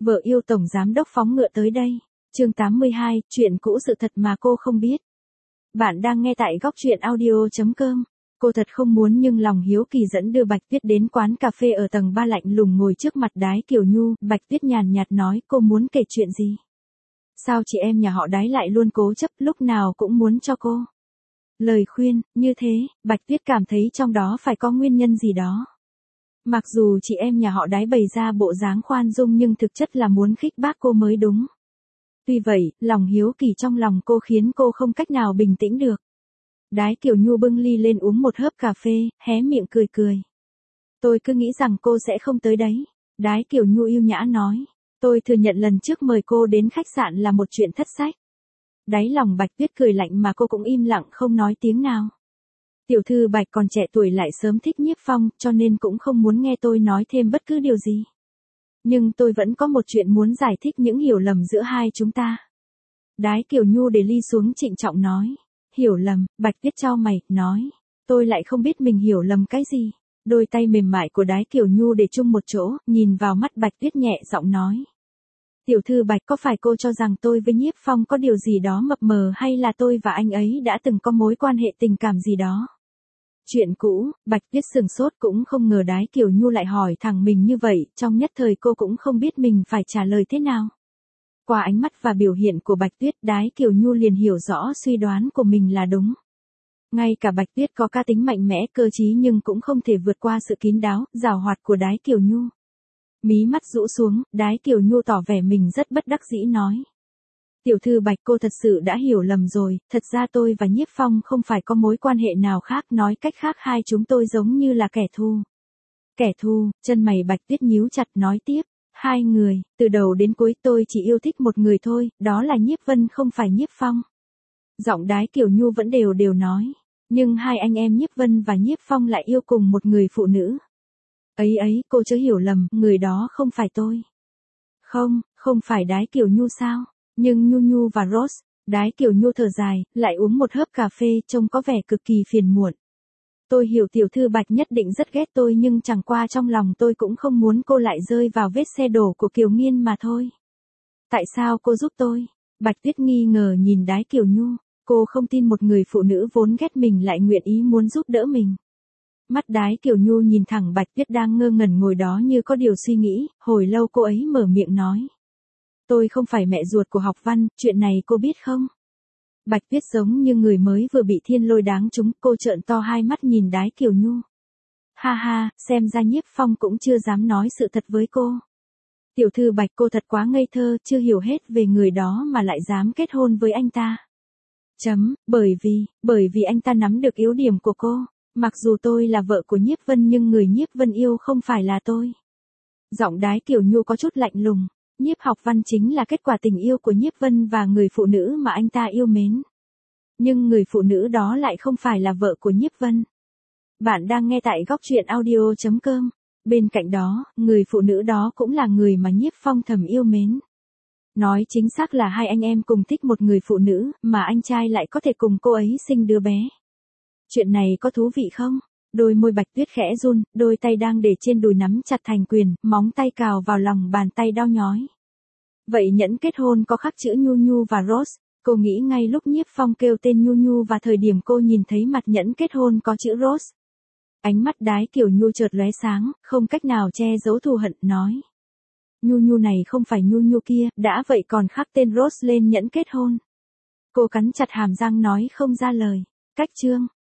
Vợ yêu tổng giám đốc phóng ngựa tới đây. Chương 82, chuyện cũ sự thật mà cô không biết. Bạn đang nghe tại góc truyện audio.com. Cô thật không muốn nhưng lòng hiếu kỳ dẫn đưa Bạch Tuyết đến quán cà phê ở tầng 3 lạnh lùng ngồi trước mặt Đái Kiều Nhu. Bạch Tuyết nhàn nhạt nói cô muốn kể chuyện gì. Sao chị em nhà họ Đái lại luôn cố chấp lúc nào cũng muốn cho cô lời khuyên, như thế, Bạch Tuyết cảm thấy trong đó phải có nguyên nhân gì đó. Mặc dù chị em nhà họ Đái bày ra bộ dáng khoan dung nhưng thực chất là muốn khích bác cô mới đúng. Tuy vậy, lòng hiếu kỳ trong lòng cô khiến cô không cách nào bình tĩnh được. Đái Kiều Nhu bưng ly lên uống một hớp cà phê, hé miệng cười cười. Tôi cứ nghĩ rằng cô sẽ không tới đấy. Đái Kiều Nhu yêu nhã nói. Tôi thừa nhận lần trước mời cô đến khách sạn là một chuyện thất sách. Đáy lòng Bạch Tuyết cười lạnh mà cô cũng im lặng không nói tiếng nào. Tiểu thư Bạch còn trẻ tuổi lại sớm thích Nhiếp Phong, cho nên cũng không muốn nghe tôi nói thêm bất cứ điều gì. Nhưng tôi vẫn có một chuyện muốn giải thích những hiểu lầm giữa hai chúng ta. Đái Kiều Nhu để ly xuống trịnh trọng nói. Hiểu lầm, Bạch Tuyết chau mày, nói. Tôi lại không biết mình hiểu lầm cái gì. Đôi tay mềm mại của Đái Kiều Nhu để chung một chỗ, nhìn vào mắt Bạch Tuyết nhẹ giọng nói. Tiểu thư Bạch, có phải cô cho rằng tôi với Nhiếp Phong có điều gì đó mập mờ hay là tôi và anh ấy đã từng có mối quan hệ tình cảm gì đó? Chuyện cũ, Bạch Tuyết sừng sốt cũng không ngờ Đái Kiều Nhu lại hỏi thẳng mình như vậy, trong nhất thời cô cũng không biết mình phải trả lời thế nào. Qua ánh mắt và biểu hiện của Bạch Tuyết, Đái Kiều Nhu liền hiểu rõ suy đoán của mình là đúng. Ngay cả Bạch Tuyết có cá tính mạnh mẽ cơ trí nhưng cũng không thể vượt qua sự kín đáo, giảo hoạt của Đái Kiều Nhu. Mí mắt rũ xuống, Đái Kiều Nhu tỏ vẻ mình rất bất đắc dĩ nói. Tiểu thư Bạch, cô thật sự đã hiểu lầm rồi, thật ra tôi và Nhiếp Phong không phải có mối quan hệ nào khác, nói cách khác hai chúng tôi giống như là kẻ thù. Kẻ thù, chân mày Bạch Tuyết nhíu chặt nói tiếp, hai người, từ đầu đến cuối tôi chỉ yêu thích một người thôi, đó là Nhiếp Vân không phải Nhiếp Phong. Giọng Đái Kiều Nhu vẫn đều nói, nhưng hai anh em Nhiếp Vân và Nhiếp Phong lại yêu cùng một người phụ nữ. Ấy, cô chớ hiểu lầm, người đó không phải tôi. Không phải Đái Kiều Nhu sao? Nhưng Nhu và Rose, Đái Kiều Nhu thở dài, lại uống một hớp cà phê trông có vẻ cực kỳ phiền muộn. Tôi hiểu tiểu thư Bạch nhất định rất ghét tôi nhưng chẳng qua trong lòng tôi cũng không muốn cô lại rơi vào vết xe đổ của Kiều Nghiên mà thôi. Tại sao cô giúp tôi? Bạch Tuyết nghi ngờ nhìn Đái Kiều Nhu, cô không tin một người phụ nữ vốn ghét mình lại nguyện ý muốn giúp đỡ mình. Mắt Đái Kiều Nhu nhìn thẳng Bạch Tuyết đang ngơ ngẩn ngồi đó như có điều suy nghĩ, hồi lâu cô ấy mở miệng nói. Tôi không phải mẹ ruột của Học Văn, chuyện này cô biết không? Bạch Tuyết giống như người mới vừa bị thiên lôi đáng trúng, cô trợn to hai mắt nhìn Đái Kiều Nhu. Ha, xem ra Nhiếp Phong cũng chưa dám nói sự thật với cô. Tiểu thư Bạch, cô thật quá ngây thơ, chưa hiểu hết về người đó mà lại dám kết hôn với anh ta. Bởi vì anh ta nắm được yếu điểm của cô. Mặc dù tôi là vợ của Nhiếp Vân nhưng người Nhiếp Vân yêu không phải là tôi. Giọng Đái Kiều Nhu có chút lạnh lùng. Nhiếp Học Văn chính là kết quả tình yêu của Nhiếp Vân và người phụ nữ mà anh ta yêu mến. Nhưng người phụ nữ đó lại không phải là vợ của Nhiếp Vân. Bạn đang nghe tại góc truyện audio.com. Bên cạnh đó, người phụ nữ đó cũng là người mà Nhiếp Phong thầm yêu mến. Nói chính xác là hai anh em cùng thích một người phụ nữ, mà anh trai lại có thể cùng cô ấy sinh đứa bé. Chuyện này có thú vị không? Đôi môi Bạch Tuyết khẽ run, đôi tay đang để trên đùi nắm chặt thành quyền, móng tay cào vào lòng bàn tay đau nhói. Vậy nhẫn kết hôn có khắc chữ Nhu và Rose, cô nghĩ ngay lúc Nhiếp Phong kêu tên Nhu và thời điểm cô nhìn thấy mặt nhẫn kết hôn có chữ Rose. Ánh mắt Đái Kiều Nhu chợt lóe sáng, không cách nào che giấu thù hận, nói. Nhu này không phải Nhu kia, đã vậy còn khắc tên Rose lên nhẫn kết hôn. Cô cắn chặt hàm răng nói không ra lời. Cách chương.